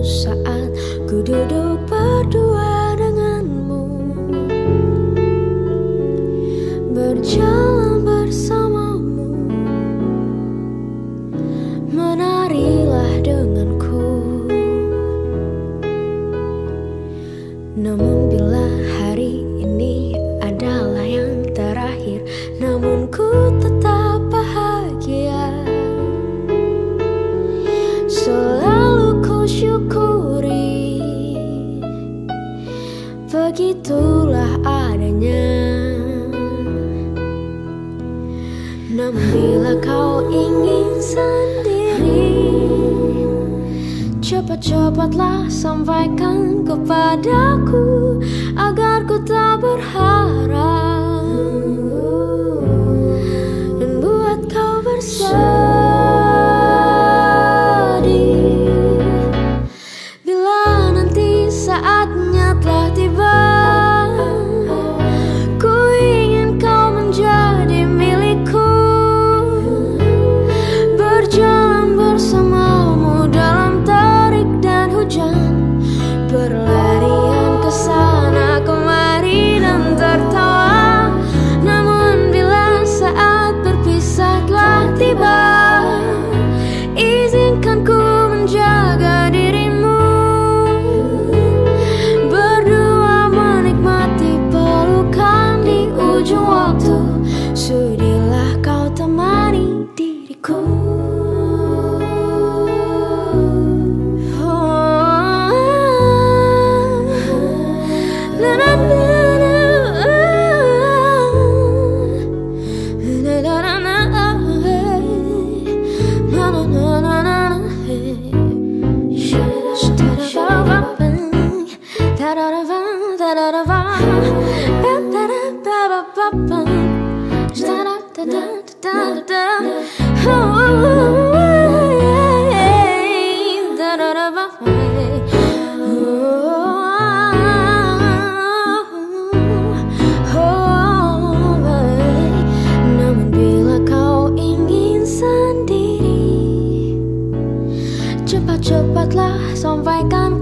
saat ku duduk berdua denganmu, berjalan bersamamu, menarilah denganku. Namun bila hari ini adalah yang terakhir, namun ku tetap bahagia. Selalu ku syukuri, begitulah adanya. Namun bila kau ingin sendiri, cepat-cepatlah sampaikan kepadaku agar ku tak berharap dan buat kau bersedih. Bila nanti saatnya telah tiba, ku ingin kau menjadi milikku, berjalan bersamamu dalam terik dan hujan, berlarian ke sana kemari dan tertawa. Namun bila saat berpisah telah tiba, izinkan ku menjaga dirimu, berdua menikmati pelukan di ujung waktu. Sudilah kau temani diriku. Namun bila kau ingin sendiri, cepat-cepatlah sampaikan